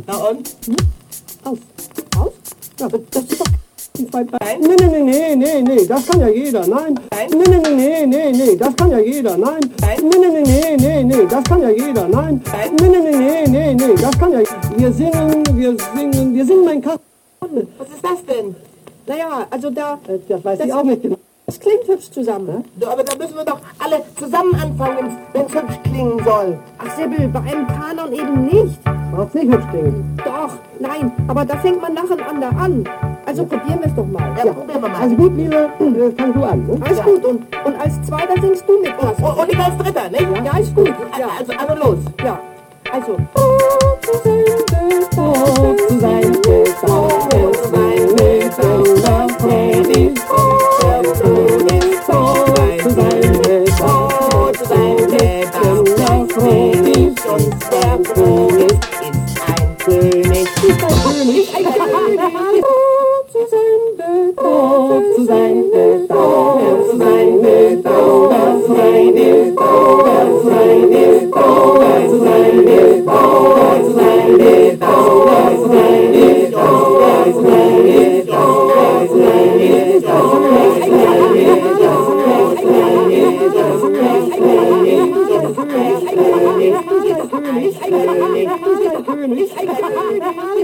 Na und? Aus. Aus? Ja, das ist doch zwei Nein. Nee, das kann ja jeder, nein. Nein. Nee, das kann ja jeder, nein. Nein. Nee, das kann ja jeder, nein. Nein. Nee, das kann ja. Wir singen mein Kasten. Was ist das denn? Naja, also da, Das weiß ich auch nicht genau. das klingt hübsch zusammen. Du, aber da müssen wir doch alle zusammen anfangen, wenn es hübsch klingen soll. Ach Sibyl, bei einem Kanon eben nicht. Braucht's nicht hübsch klingen. Doch, nein, aber da fängt man nacheinander an. Also probieren wir es doch mal. Ja, probieren wir mal. Also gut, Liebe, fang du an. Ne? Alles gut, und als Zweiter singst du mit, Klasse. Und ich als Dritter, nicht? Ja, ist gut. Ja, Also los. ja. Also. Zu sein,